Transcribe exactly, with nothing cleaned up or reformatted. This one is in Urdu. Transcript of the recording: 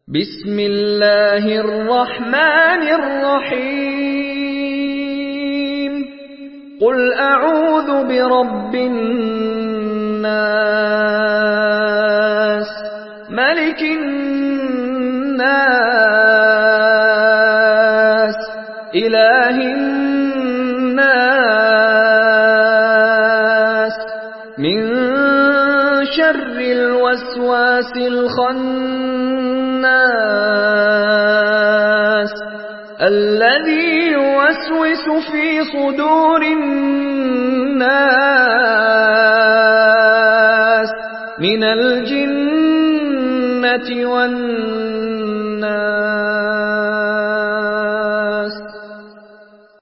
بسم الله الرحمن الرحيم قل أعوذ برب الناس ملك الناس إله الناس من شر الوسواس الخناس الذي يوسوس في صدور الناس من الجنة والناس